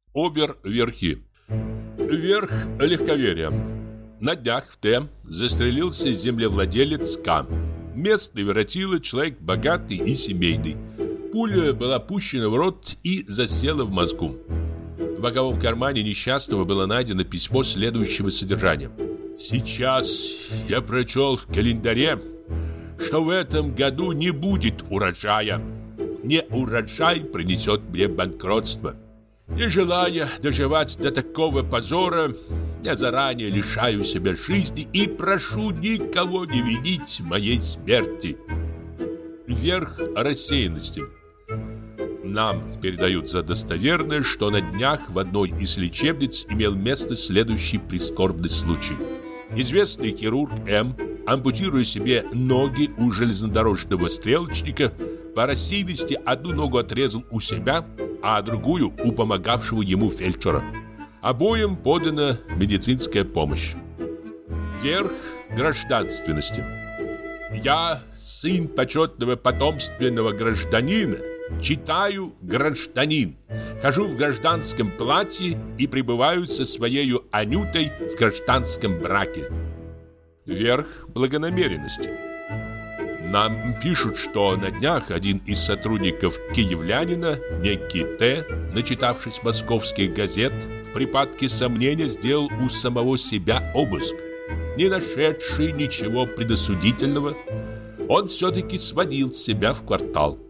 Обер-верхи. Верх легковерия. На днях в Т застрелился землевладелец К. Местный воротило, человек богатый и семейный. Пуля была пущена в рот и засела в мозгу. В боковом кармане несчастного было найдено письмо следующего содержания. «Сейчас я прочел в календаре, что в этом году не будет урожая. Неурожай принесет мне банкротство. Не желая доживать до такого позора, я заранее лишаю себя жизни и прошу никого не винить моей смерти». Верх рассеянности. Нам передают за достоверное, что на днях в одной из лечебниц имел место следующий прискорбный случай. Известный хирург М., ампутируя себе ноги у железнодорожного стрелочника, по рассеянности одну ногу отрезал у себя, а другую у помогавшего ему фельдшера. Обоим подана медицинская помощь. Верх гражданственности. Я, сын почетного потомственного гражданина, читаю «Гражданин», хожу в гражданском платье и пребываю со своею Анютой в гражданском браке. Верх благонамеренности. Нам пишут, что на днях один из сотрудников Киевлянина, некий Т., начитавшись московских газет, в припадке сомнения сделал у самого себя обыск. Не нашедший ничего предосудительного, он все-таки сводил себя в квартал.